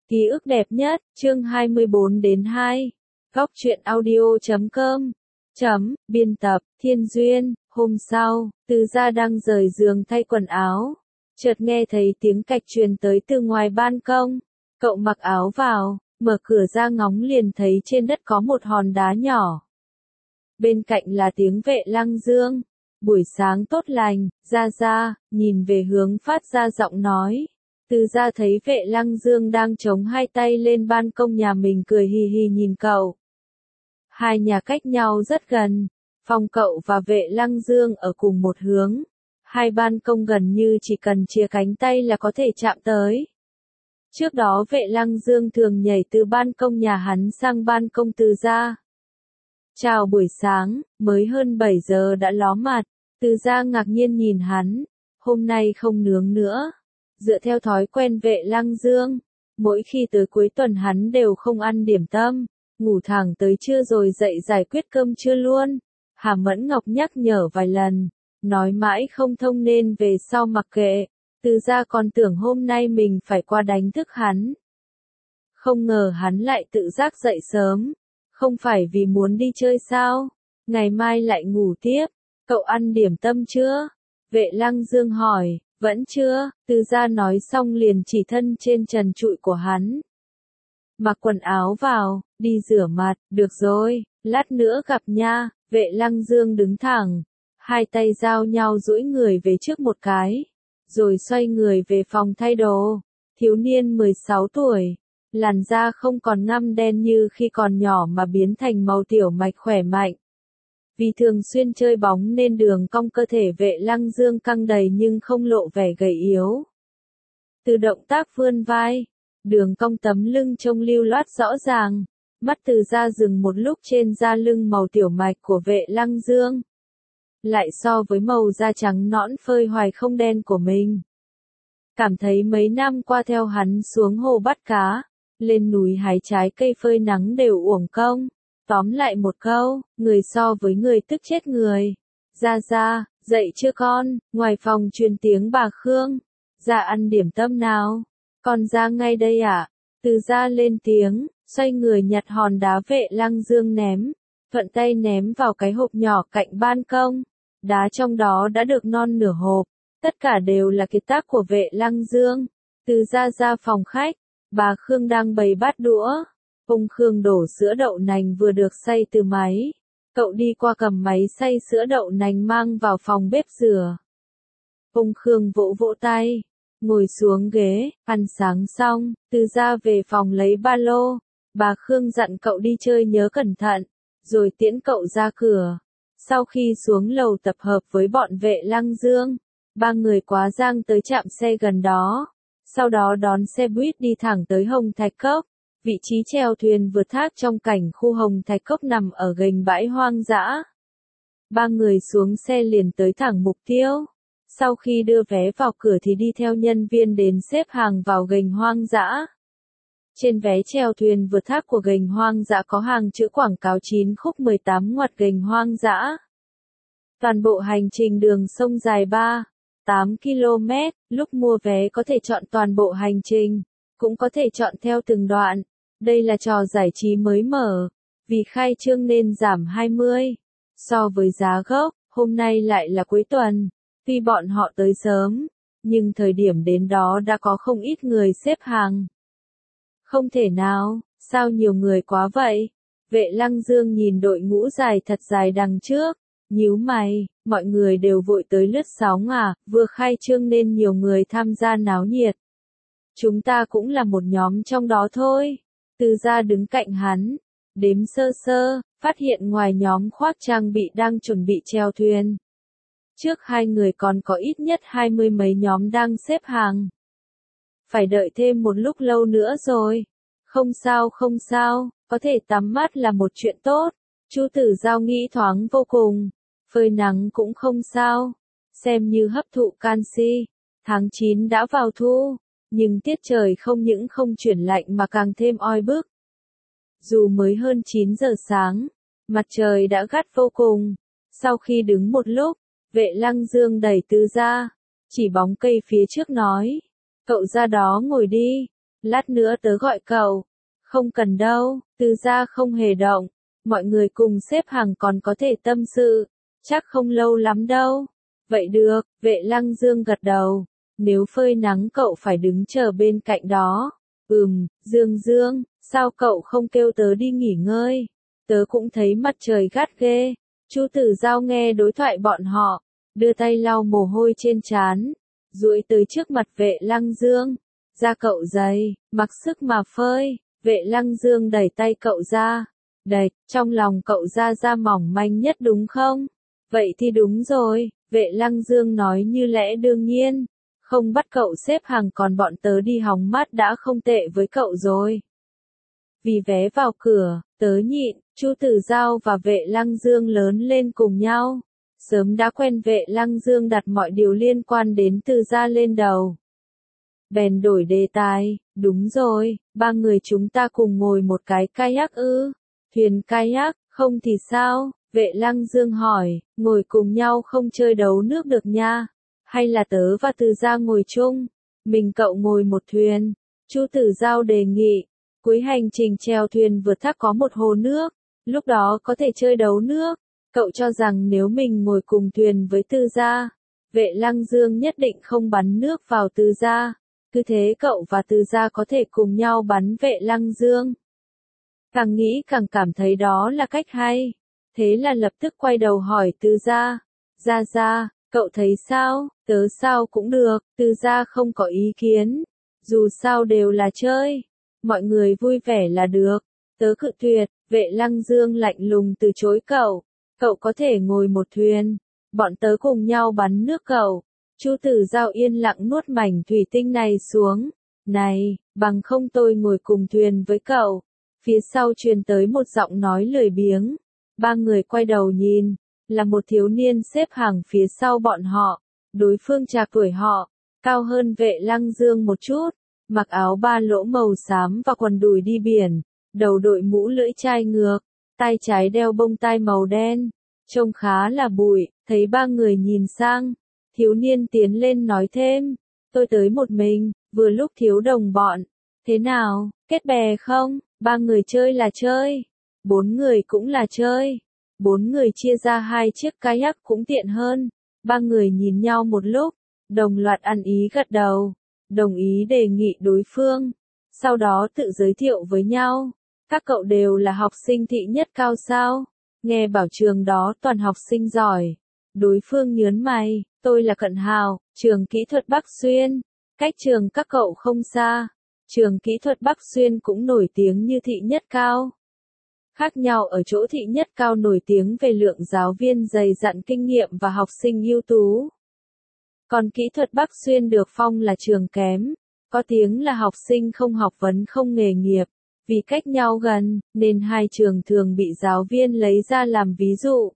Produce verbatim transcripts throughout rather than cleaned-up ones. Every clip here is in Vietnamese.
Ký ức đẹp nhất, chương hai mươi bốn đến hai. Góc truyện audio chấm com. Chấm, biên tập, Thiên Duyên. Hôm sau, Từ Gia đang rời giường thay quần áo. Chợt nghe thấy tiếng cạch truyền tới từ ngoài ban công. Cậu mặc áo vào, mở cửa ra ngóng liền thấy trên đất có một hòn đá nhỏ. Bên cạnh là tiếng Vệ Lăng Dương. Buổi sáng tốt lành, Gia Gia, nhìn về hướng phát ra giọng nói. Từ Gia thấy Vệ Lăng Dương đang chống hai tay lên ban công nhà mình cười hì hì nhìn cậu. Hai nhà cách nhau rất gần, phòng cậu và Vệ Lăng Dương ở cùng một hướng. Hai ban công gần như chỉ cần chìa cánh tay là có thể chạm tới. Trước đó Vệ Lăng Dương thường nhảy từ ban công nhà hắn sang ban công Từ Gia. Chào buổi sáng, mới hơn bảy giờ đã ló mặt. Từ Gia ngạc nhiên nhìn hắn, hôm nay không nướng nữa. Dựa theo thói quen Vệ Lăng Dương, mỗi khi tới cuối tuần hắn đều không ăn điểm tâm, ngủ thẳng tới trưa rồi dậy giải quyết cơm trưa luôn. Hà Mẫn Ngọc nhắc nhở vài lần, nói mãi không thông nên về sau mặc kệ. Từ Gia còn tưởng hôm nay mình phải qua đánh thức hắn. Không ngờ hắn lại tự giác dậy sớm, không phải vì muốn đi chơi sao, ngày mai lại ngủ tiếp. Cậu ăn điểm tâm chưa? Vệ Lăng Dương hỏi. Vẫn chưa, Từ Gia nói xong liền chỉ thân trên trần trụi của hắn. Mặc quần áo vào, đi rửa mặt, được rồi, lát nữa gặp nha. Vệ Lăng Dương đứng thẳng, hai tay giao nhau duỗi người về trước một cái, rồi xoay người về phòng thay đồ. Thiếu niên mười sáu tuổi, làn da không còn ngăm đen như khi còn nhỏ mà biến thành màu tiểu mạch khỏe mạnh. Vì thường xuyên chơi bóng nên đường cong cơ thể Vệ Lăng Dương căng đầy nhưng không lộ vẻ gầy yếu. Từ động tác vươn vai, đường cong tấm lưng trông lưu loát rõ ràng, mắt Từ Gia dừng một lúc trên da lưng màu tiểu mạch của Vệ Lăng Dương. Lại so với màu da trắng nõn phơi hoài không đen của mình. Cảm thấy mấy năm qua theo hắn xuống hồ bắt cá, lên núi hái trái cây phơi nắng đều uổng công. Tóm lại một câu, người so với người tức chết người. Gia Gia, dậy chưa con? Ngoài phòng truyền tiếng bà Khương. Gia ăn điểm tâm nào? Con ra ngay đây ạ. À? Từ Gia lên tiếng, xoay người nhặt hòn đá Vệ Lăng Dương ném. Thuận tay ném vào cái hộp nhỏ cạnh ban công. Đá trong đó đã được non nửa hộp. Tất cả đều là kiệt tác của Vệ Lăng Dương. Từ Gia ra phòng khách, bà Khương đang bày bát đũa. Ông Khương đổ sữa đậu nành vừa được xay từ máy. Cậu đi qua cầm máy xay sữa đậu nành mang vào phòng bếp rửa. Ông Khương vỗ vỗ tay, ngồi xuống ghế, ăn sáng xong, Từ Gia về phòng lấy ba lô. Bà Khương dặn cậu đi chơi nhớ cẩn thận, rồi tiễn cậu ra cửa. Sau khi xuống lầu tập hợp với bọn Vệ Lăng Dương, ba người quá giang tới trạm xe gần đó. Sau đó đón xe buýt đi thẳng tới Hồng Thạch Cốc. Vị trí chèo thuyền vượt thác trong cảnh khu Hồng Thạch Cốc nằm ở gành bãi hoang dã. Ba người xuống xe liền tới thẳng mục tiêu. Sau khi đưa vé vào cửa thì đi theo nhân viên đến xếp hàng vào gành hoang dã. Trên vé chèo thuyền vượt thác của gành hoang dã có hàng chữ quảng cáo chín khúc mười tám ngoặt gành hoang dã. Toàn bộ hành trình đường sông dài ba phẩy tám ki lô mét, lúc mua vé có thể chọn toàn bộ hành trình, cũng có thể chọn theo từng đoạn. Đây là trò giải trí mới mở, vì khai trương nên giảm hai mươi so với giá gốc. Hôm nay lại là cuối tuần, tuy bọn họ tới sớm, nhưng thời điểm đến đó đã có không ít người xếp hàng. Không thể nào, sao nhiều người quá vậy? Vệ Lăng Dương nhìn đội ngũ dài thật dài đằng trước, nhíu mày, mọi người đều vội tới lướt sóng à, vừa khai trương nên nhiều người tham gia náo nhiệt. Chúng ta cũng là một nhóm trong đó thôi. Từ Gia đứng cạnh hắn, đếm sơ sơ, phát hiện ngoài nhóm khoác trang bị đang chuẩn bị chèo thuyền. Trước hai người còn có ít nhất hai mươi mấy nhóm đang xếp hàng. Phải đợi thêm một lúc lâu nữa rồi. Không sao không sao, có thể tắm mát là một chuyện tốt. Chu Tử Giao nghĩ thoáng vô cùng. Phơi nắng cũng không sao, xem như hấp thụ canxi. Tháng chín đã vào thu. Nhưng tiết trời không những không chuyển lạnh mà càng thêm oi bức. Dù mới hơn chín giờ sáng, mặt trời đã gắt vô cùng. Sau khi đứng một lúc, Vệ Lăng Dương đẩy Từ Gia, chỉ bóng cây phía trước nói. Cậu ra đó ngồi đi, lát nữa tớ gọi cậu. Không cần đâu, Từ gia không hề động. Mọi người cùng xếp hàng còn có thể tâm sự. Chắc không lâu lắm đâu. Vậy được, Vệ Lăng Dương gật đầu. Nếu phơi nắng cậu phải đứng chờ bên cạnh đó. Ừm, Dương Dương, sao cậu không kêu tớ đi nghỉ ngơi? Tớ cũng thấy mặt trời gắt ghê. Chu Tử Giao nghe đối thoại bọn họ, đưa tay lau mồ hôi trên trán, duỗi tới trước mặt Vệ Lăng Dương. Da cậu dày, mặc sức mà phơi. Vệ Lăng Dương đẩy tay cậu ra. Đẩy, trong lòng cậu ra da mỏng manh nhất đúng không? Vậy thì đúng rồi, Vệ Lăng Dương nói như lẽ đương nhiên. Không bắt cậu xếp hàng còn bọn tớ đi hóng mát đã không tệ với cậu rồi. Vì vé vào cửa, tớ nhịn, Chu Tử Giao và Vệ Lăng Dương lớn lên cùng nhau. Sớm đã quen. Vệ Lăng Dương đặt mọi điều liên quan đến Từ gia lên đầu. Bèn đổi đề tài, đúng rồi, ba người chúng ta cùng ngồi một cái kayak ư? Thuyền kayak, không thì sao? Vệ Lăng Dương hỏi, ngồi cùng nhau không chơi đấu nước được nha. Hay là tớ và Từ gia ngồi chung, mình cậu ngồi một thuyền? Chu Tử Giao đề nghị. Cuối hành trình chèo thuyền vượt thác có một hồ nước, lúc đó có thể chơi đấu nước. Cậu cho rằng nếu mình ngồi cùng thuyền với Từ gia, Vệ Lăng Dương nhất định không bắn nước vào Từ gia. Cứ thế cậu và Từ gia có thể cùng nhau bắn Vệ Lăng Dương. Càng nghĩ càng cảm thấy đó là cách hay. Thế là lập tức quay đầu hỏi Từ gia. Gia Gia, cậu thấy sao? Tớ sao cũng được, Từ gia không có ý kiến. Dù sao đều là chơi. Mọi người vui vẻ là được. Tớ cự tuyệt. Vệ Lăng Dương lạnh lùng từ chối cậu. Cậu có thể ngồi một thuyền. Bọn tớ cùng nhau bắn nước cậu. Chu Tử Giao yên lặng nuốt mảnh thủy tinh này xuống. Này, bằng không tôi ngồi cùng thuyền với cậu. Phía sau truyền tới một giọng nói lười biếng. Ba người quay đầu nhìn. Là một thiếu niên xếp hàng phía sau bọn họ. Đối phương trạc tuổi họ. Cao hơn Vệ Lăng Dương một chút. Mặc áo ba lỗ màu xám và quần đùi đi biển. Đầu đội mũ lưỡi chai ngược. Tay trái đeo bông tai màu đen. Trông khá là bụi. Thấy ba người nhìn sang. Thiếu niên tiến lên nói thêm. Tôi tới một mình, vừa lúc thiếu đồng bọn. Thế nào, kết bè không? Ba người chơi là chơi. Bốn người cũng là chơi. Bốn người chia ra hai chiếc kayak cũng tiện hơn. Ba người nhìn nhau một lúc. Đồng loạt ăn ý gật đầu. Đồng ý đề nghị đối phương. Sau đó tự giới thiệu với nhau. Các cậu đều là học sinh thị nhất cao sao? Nghe bảo trường đó toàn học sinh giỏi. Đối phương nhớn mày. Tôi là Cận Hào, trường kỹ thuật Bắc Xuyên. Cách trường các cậu không xa. Trường kỹ thuật Bắc Xuyên cũng nổi tiếng như thị nhất cao. Khác nhau ở chỗ thị nhất cao nổi tiếng về lượng giáo viên dày dặn kinh nghiệm và học sinh ưu tú. Còn kỹ thuật Bắc Xuyên được phong là trường kém. Có tiếng là học sinh không học vấn không nghề nghiệp. Vì cách nhau gần, nên hai trường thường bị giáo viên lấy ra làm ví dụ.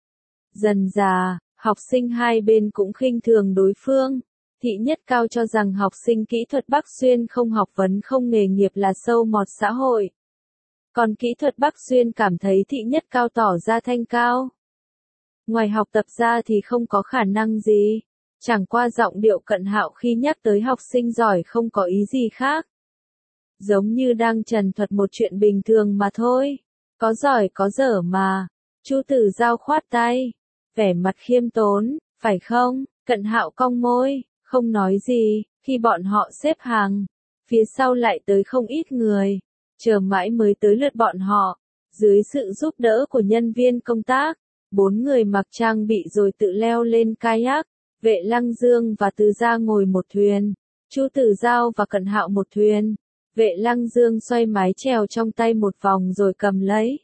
Dần dà, học sinh hai bên cũng khinh thường đối phương. Thị nhất cao cho rằng học sinh kỹ thuật Bắc Xuyên không học vấn không nghề nghiệp là sâu mọt xã hội. Còn kỹ thuật Bắc Xuyên cảm thấy thị nhất cao tỏ ra thanh cao. Ngoài học tập ra thì không có khả năng gì. Chẳng qua giọng điệu Cận Hạo khi nhắc tới học sinh giỏi không có ý gì khác. Giống như đang trần thuật một chuyện bình thường mà thôi. Có giỏi có dở mà. Chu Tử Giao khoát tay. Vẻ mặt khiêm tốn, phải không? Cận Hạo cong môi, không nói gì. Khi bọn họ xếp hàng, phía sau lại tới không ít người. Chờ mãi mới tới lượt bọn họ. Dưới sự giúp đỡ của nhân viên công tác, bốn người mặc trang bị rồi tự leo lên kayak. Vệ Lăng Dương và Từ gia ngồi một thuyền. Chu Tử Giao và Cận Hạo một thuyền. Vệ Lăng Dương xoay mái chèo trong tay một vòng rồi cầm lấy.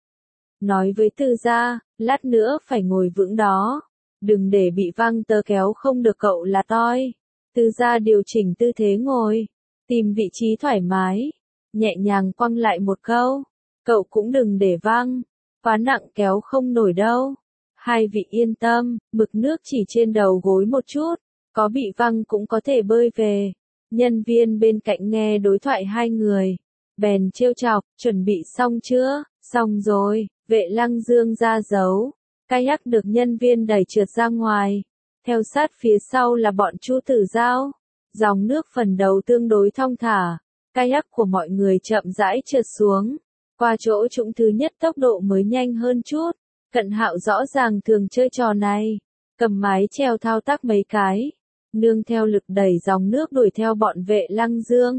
Nói với Từ gia, lát nữa phải ngồi vững đó. Đừng để bị văng tớ kéo không được cậu là toi. Từ gia điều chỉnh tư thế ngồi. Tìm vị trí thoải mái. Nhẹ nhàng quăng lại một câu. Cậu cũng đừng để văng. Quá nặng kéo không nổi đâu. Hai vị yên tâm, mực nước chỉ trên đầu gối một chút. Có bị văng cũng có thể bơi về. Nhân viên bên cạnh nghe đối thoại hai người. Bèn trêu chọc, chuẩn bị xong chưa? Xong rồi. Vệ Lăng Dương ra dấu. Kayak được nhân viên đẩy trượt ra ngoài. Theo sát phía sau là bọn Chu Tử Giao. Dòng nước phần đầu tương đối thong thả. kayak của mọi người chậm rãi trượt xuống. Qua chỗ trũng thứ nhất tốc độ mới nhanh hơn chút. Cận Hạo rõ ràng thường chơi trò này. Cầm mái chèo thao tác mấy cái. Nương theo lực đẩy dòng nước đuổi theo bọn Vệ Lăng Dương.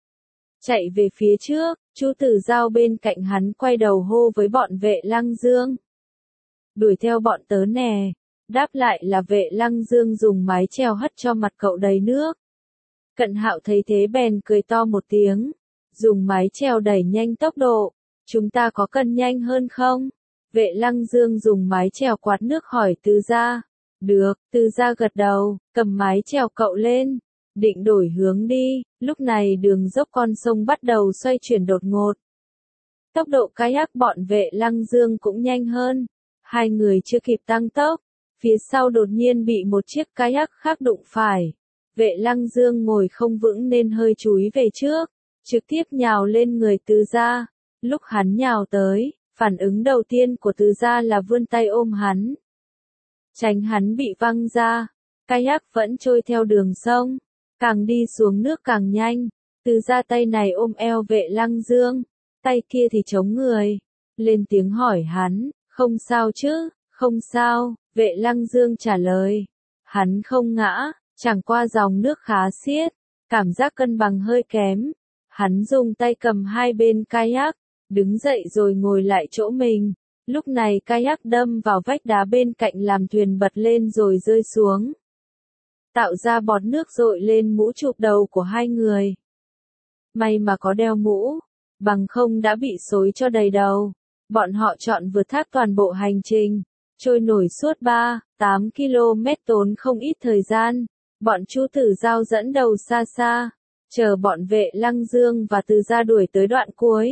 Chạy về phía trước, Chu Tử Giao bên cạnh hắn quay đầu hô với bọn Vệ Lăng Dương. Đuổi theo bọn tớ nè. Đáp lại là Vệ Lăng Dương dùng mái chèo hất cho mặt cậu đầy nước. Cận Hạo thấy thế bèn cười to một tiếng. Dùng mái chèo đẩy nhanh tốc độ. Chúng ta có cần nhanh hơn không? Vệ Lăng Dương dùng mái chèo quạt nước hỏi Từ Gia. Được, Từ Gia gật đầu, cầm mái chèo cậu lên. Định đổi hướng đi, lúc này đường dốc con sông bắt đầu xoay chuyển đột ngột. Tốc độ kayak bọn Vệ Lăng Dương cũng nhanh hơn. Hai người chưa kịp tăng tốc. Phía sau đột nhiên bị một chiếc kayak khác đụng phải. Vệ Lăng Dương ngồi không vững nên hơi chúi về trước. Trực tiếp nhào lên người Từ Gia. Lúc hắn nhào tới, phản ứng đầu tiên của Từ Gia là vươn tay ôm hắn. Tránh hắn bị văng ra. Kayak vẫn trôi theo đường sông. Càng đi xuống nước càng nhanh. Từ Gia tay này ôm eo Vệ Lăng Dương. Tay kia thì chống người. Lên tiếng hỏi hắn, không sao chứ, không sao. Vệ Lăng Dương trả lời. Hắn không ngã, chẳng qua dòng nước khá xiết. Cảm giác cân bằng hơi kém. Hắn dùng tay cầm hai bên kayak. Đứng dậy rồi ngồi lại chỗ mình. Lúc này kayak đâm vào vách đá bên cạnh làm thuyền bật lên rồi rơi xuống. Tạo ra bọt nước dội lên mũ chụp đầu của hai người. May mà có đeo mũ, bằng không đã bị xối cho đầy đầu. Bọn họ chọn vượt thác toàn bộ hành trình. Trôi nổi suốt ba, tám ki lô mét tốn không ít thời gian. Bọn Chu Tử Giao dẫn đầu xa xa. Chờ bọn Vệ Lăng Dương và Từ Gia đuổi tới đoạn cuối.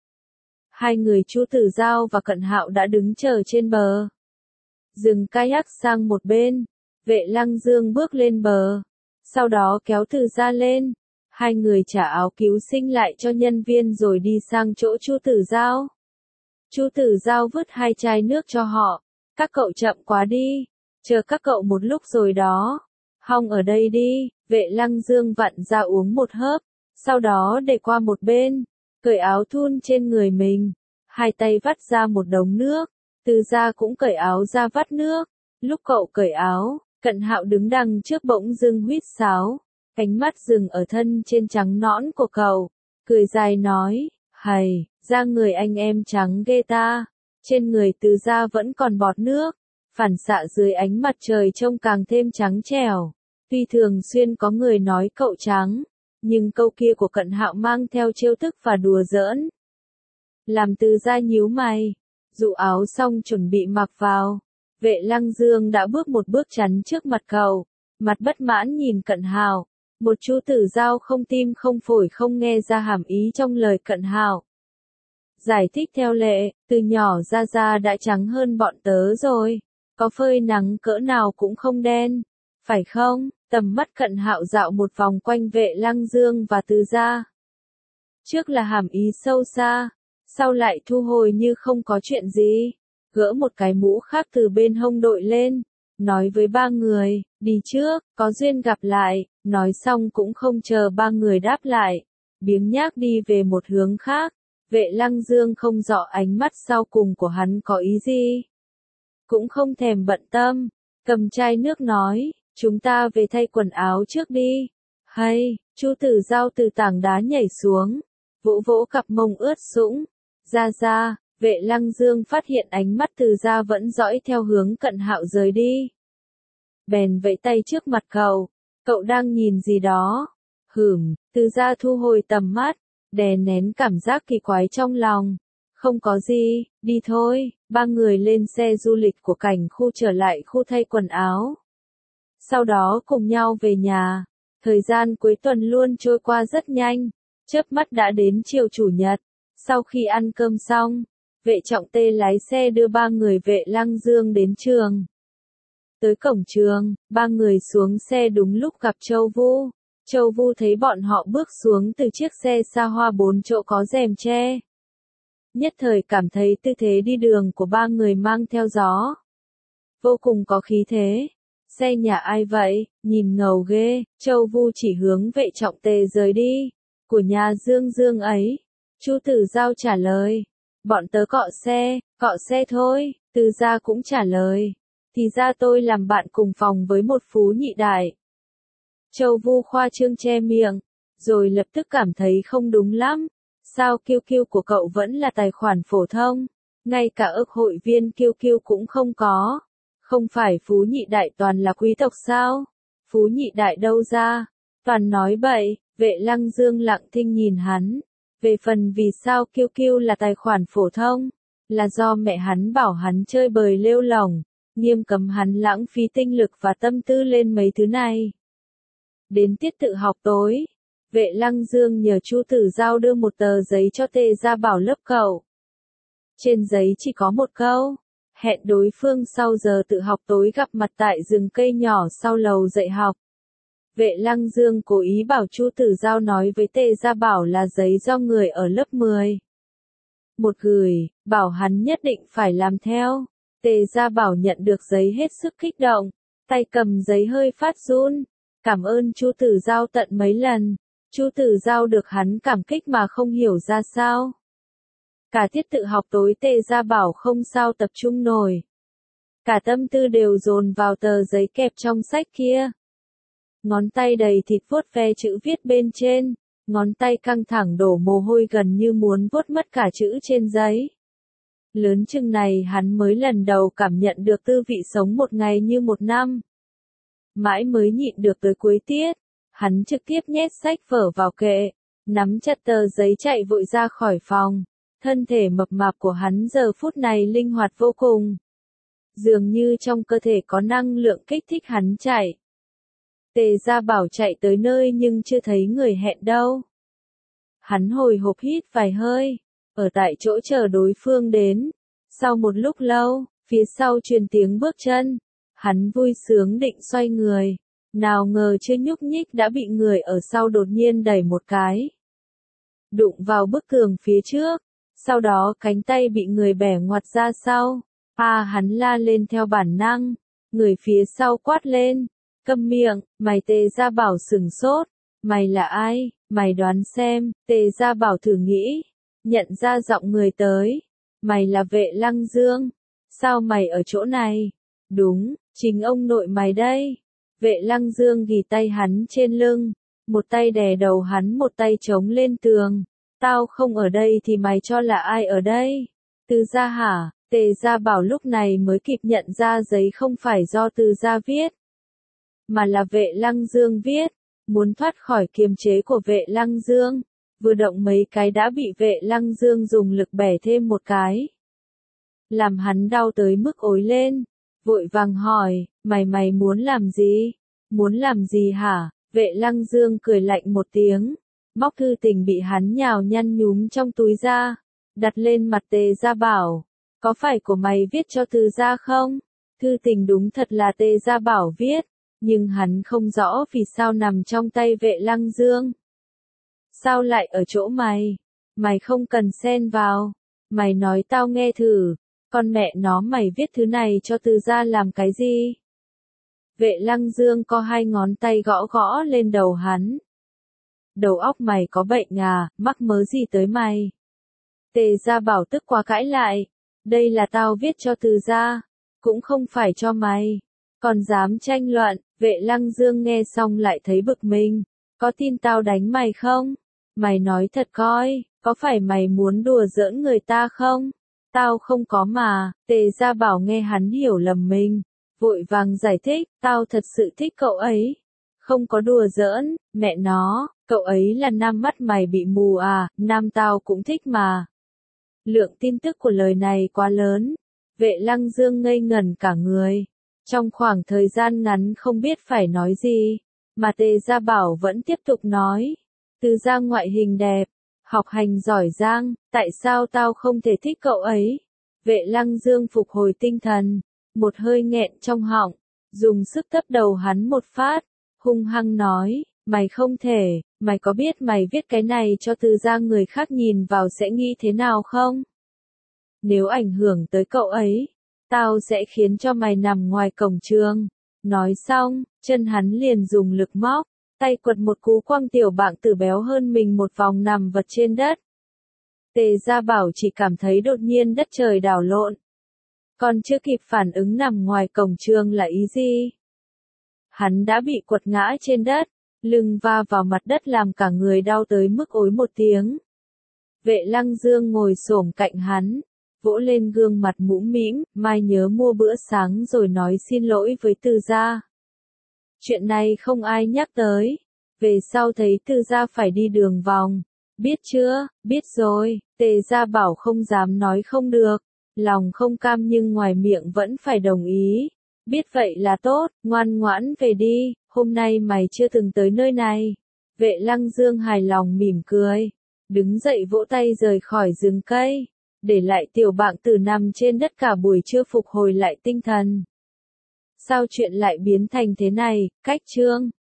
Hai người Chu Tử Giao và Cận Hạo đã đứng chờ trên bờ. Dừng kayak sang một bên. Vệ Lăng Dương bước lên bờ. Sau đó kéo Từ Gia lên. Hai người trả áo cứu sinh lại cho nhân viên rồi đi sang chỗ Chu Tử Giao. Chu Tử Giao vứt hai chai nước cho họ. Các cậu chậm quá đi. Chờ các cậu một lúc rồi đó. Hong ở đây đi. Vệ Lăng Dương vặn ra uống một hớp. Sau đó để qua một bên. Cởi áo thun trên người mình. Hai tay vắt ra một đống nước. Từ Gia cũng cởi áo ra vắt nước. Lúc cậu cởi áo, Cận Hạo đứng đằng trước bỗng dưng huýt sáo. Ánh mắt dừng ở thân trên trắng nõn của cậu. Cười dài nói, hầy, da người anh em trắng ghê ta. Trên người Từ Gia vẫn còn bọt nước. Phản xạ dưới ánh mặt trời trông càng thêm trắng trẻo. Tuy thường xuyên có người nói cậu trắng. Nhưng câu kia của Cận Hạo mang theo trêu tức và đùa giỡn. Làm Từ Gia nhíu mày. Dụ áo xong chuẩn bị mặc vào. Vệ Lăng Dương đã bước một bước chắn trước mặt cậu. Mặt bất mãn nhìn Cận Hạo. Một Chu Tử Giao không tim không phổi không nghe ra hàm ý trong lời Cận Hạo. Giải thích theo lệ, từ nhỏ Gia Gia đã trắng hơn bọn tớ rồi. Có phơi nắng cỡ nào cũng không đen. Phải không? Tầm mắt Cận Hạo dạo một vòng quanh Vệ Lăng Dương và Từ Gia. Trước là hàm ý sâu xa, sau lại thu hồi như không có chuyện gì. Gỡ một cái mũ khác từ bên hông đội lên, nói với ba người, đi trước, có duyên gặp lại. Nói xong cũng không chờ ba người đáp lại, biếng nhác đi về một hướng khác. Vệ Lăng Dương không rõ ánh mắt sau cùng của hắn có ý gì. Cũng không thèm bận tâm, cầm chai nước nói, chúng ta về thay quần áo trước đi. Hay, Chu Tử Giao từ tảng đá nhảy xuống, vỗ vỗ cặp mông ướt sũng. Ra ra, Vệ Lăng Dương phát hiện ánh mắt Từ Gia vẫn dõi theo hướng Cận Hạo rời đi. Bèn vẫy tay trước mặt cậu, cậu đang nhìn gì đó? Hửm, Từ Gia thu hồi tầm mắt, đè nén cảm giác kỳ quái trong lòng. Không có gì, đi thôi. Ba người lên xe du lịch của cảnh khu trở lại khu thay quần áo. Sau đó cùng nhau về nhà. Thời gian cuối tuần luôn trôi qua rất nhanh. Chớp mắt đã đến chiều chủ nhật. Sau khi ăn cơm xong, Vệ Trọng Tê lái xe đưa ba người Vệ Lăng Dương đến trường. Tới cổng trường, ba người xuống xe đúng lúc gặp Châu Vu. Châu Vu thấy bọn họ bước xuống từ chiếc xe xa hoa bốn chỗ có rèm che. Nhất thời cảm thấy tư thế đi đường của ba người mang theo gió. Vô cùng có khí thế. Xe nhà ai vậy, nhìn ngầu ghê. Châu Vu chỉ hướng Vệ Trọng Tê rời đi. Của nhà Dương Dương ấy. Chu Tử Giao trả lời. Bọn tớ cọ xe, cọ xe thôi. Từ gia cũng trả lời. Thì ra tôi làm bạn cùng phòng với một phú nhị đại. Châu Vu khoa trương che miệng, rồi lập tức cảm thấy không đúng lắm. Sao Kiêu Kiêu của cậu vẫn là tài khoản phổ thông? Ngay cả ức hội viên Kiêu Kiêu cũng không có. Không phải phú nhị đại toàn là quý tộc sao? Phú nhị đại đâu ra? Toàn nói bậy. Vệ Lăng Dương lặng thinh nhìn hắn. Về phần vì sao Kiêu Kiêu là tài khoản phổ thông, là do mẹ hắn bảo hắn chơi bời lêu lỏng, nghiêm cấm hắn lãng phí tinh lực và tâm tư lên mấy thứ này. Đến tiết tự học tối, Vệ Lăng Dương nhờ Chu Tử Giao đưa một tờ giấy cho Tề Gia Bảo lớp cậu. Trên giấy chỉ có một câu, hẹn đối phương sau giờ tự học tối gặp mặt tại rừng cây nhỏ sau lầu dạy học. Vệ Lăng Dương cố ý bảo Chu Tử Giao nói với Tề Gia Bảo là giấy do người ở lớp mười. Một gửi, bảo hắn nhất định phải làm theo. Tề Gia Bảo nhận được giấy hết sức kích động, tay cầm giấy hơi phát run. Cảm ơn Chu Tử Giao tận mấy lần. Chu Tử Giao được hắn cảm kích mà không hiểu ra sao. Cả tiết tự học tối Tề Gia Bảo không sao tập trung nổi. Cả tâm tư đều dồn vào tờ giấy kẹp trong sách kia. Ngón tay đầy thịt vuốt ve chữ viết bên trên, ngón tay căng thẳng đổ mồ hôi gần như muốn vuốt mất cả chữ trên giấy. Lớn chừng này hắn mới lần đầu cảm nhận được tư vị sống một ngày như một năm. Mãi mới nhịn được tới cuối tiết, hắn trực tiếp nhét sách vở vào kệ, nắm chặt tờ giấy chạy vội ra khỏi phòng. Thân thể mập mạp của hắn giờ phút này linh hoạt vô cùng. Dường như trong cơ thể có năng lượng kích thích hắn chạy. Tề Gia Bảo chạy tới nơi nhưng chưa thấy người hẹn đâu. Hắn hồi hộp hít vài hơi, ở tại chỗ chờ đối phương đến. Sau một lúc lâu, phía sau truyền tiếng bước chân. Hắn vui sướng định xoay người. Nào ngờ chưa nhúc nhích đã bị người ở sau đột nhiên đẩy một cái. Đụng vào bức tường phía trước. Sau đó cánh tay bị người bẻ ngoặt ra sau. À hắn la lên theo bản năng. Người phía sau quát lên. Câm miệng, mày. Tề Gia Bảo sừng sốt. Mày là ai? Mày đoán xem. Tề Gia Bảo thử nghĩ. Nhận ra giọng người tới. Mày là Vệ Lăng Dương. Sao mày ở chỗ này? Đúng, chính ông nội mày đây. Vệ Lăng Dương ghì tay hắn trên lưng. Một tay đè đầu hắn, một tay chống lên tường. Tao không ở đây thì mày cho là ai ở đây? Từ Gia hả? Tề Gia Bảo lúc này mới kịp nhận ra giấy không phải do Từ Gia viết, mà là Vệ Lăng Dương viết. Muốn thoát khỏi kiềm chế của Vệ Lăng Dương, vừa động mấy cái đã bị Vệ Lăng Dương dùng lực bẻ thêm một cái. Làm hắn đau tới mức ối lên, vội vàng hỏi, mày mày muốn làm gì? Muốn làm gì hả? Vệ Lăng Dương cười lạnh một tiếng, móc thư tình bị hắn nhào nhăn nhúm trong túi ra, đặt lên mặt Tề Gia Bảo. Có phải của mày viết cho Từ Gia không? Thư tình đúng thật là Tề Gia Bảo viết, nhưng hắn không rõ vì sao nằm trong tay Vệ Lăng Dương. Sao lại ở chỗ mày? Mày không cần xen vào. Mày nói tao nghe thử. Con mẹ nó, mày viết thứ này cho Từ Gia làm cái gì? Vệ Lăng Dương co hai ngón tay gõ gõ lên đầu hắn. Đầu óc mày có bệnh à, mắc mớ gì tới mày? Tề Gia Bảo tức quá cãi lại. Đây là tao viết cho Từ Gia, cũng không phải cho mày. Còn dám tranh luận. Vệ Lăng Dương nghe xong lại thấy bực mình. Có tin tao đánh mày không? Mày nói thật coi, có phải mày muốn đùa giỡn người ta không? Tao không có mà. Tề Gia Bảo nghe hắn hiểu lầm mình, vội vàng giải thích, tao thật sự thích cậu ấy. Không có đùa giỡn, mẹ nó, cậu ấy là nam mắt mày bị mù à, nam tao cũng thích mà. Lượng tin tức của lời này quá lớn. Vệ Lăng Dương ngây ngẩn cả người. Trong khoảng thời gian ngắn không biết phải nói gì, mà Tề Gia Bảo vẫn tiếp tục nói. Từ Gia ngoại hình đẹp, học hành giỏi giang, tại sao tao không thể thích cậu ấy? Vệ Lăng Dương phục hồi tinh thần, một hơi nghẹn trong họng, dùng sức tấp đầu hắn một phát, hung hăng nói, mày không thể, mày có biết mày viết cái này cho Từ Gia người khác nhìn vào sẽ nghĩ thế nào không? Nếu ảnh hưởng tới cậu ấy, tao sẽ khiến cho mày nằm ngoài cổng trường. Nói xong, chân hắn liền dùng lực móc tay quật một cú quăng tiểu bạng tử béo hơn mình một vòng nằm vật trên đất. Tề Gia Bảo chỉ cảm thấy đột nhiên đất trời đảo lộn. Còn chưa kịp phản ứng nằm ngoài cổng trường là ý gì? Hắn đã bị quật ngã trên đất, lưng va vào mặt đất làm cả người đau tới mức ối một tiếng. Vệ Lăng Dương ngồi xổm cạnh hắn, vỗ lên gương mặt mũm mĩm, mai nhớ mua bữa sáng rồi nói xin lỗi với Từ gia. Chuyện này không ai nhắc tới, về sau thấy Từ gia phải đi đường vòng. Biết chưa, biết rồi, Tề Gia Bảo không dám nói không được, lòng không cam nhưng ngoài miệng vẫn phải đồng ý. Biết vậy là tốt, ngoan ngoãn về đi, hôm nay mày chưa từng tới nơi này. Vệ Lăng Dương hài lòng mỉm cười, đứng dậy vỗ tay rời khỏi rừng cây, để lại tiểu bạng tử nằm trên đất cả buổi trưa phục hồi lại tinh thần. Sao chuyện lại biến thành thế này, cách chương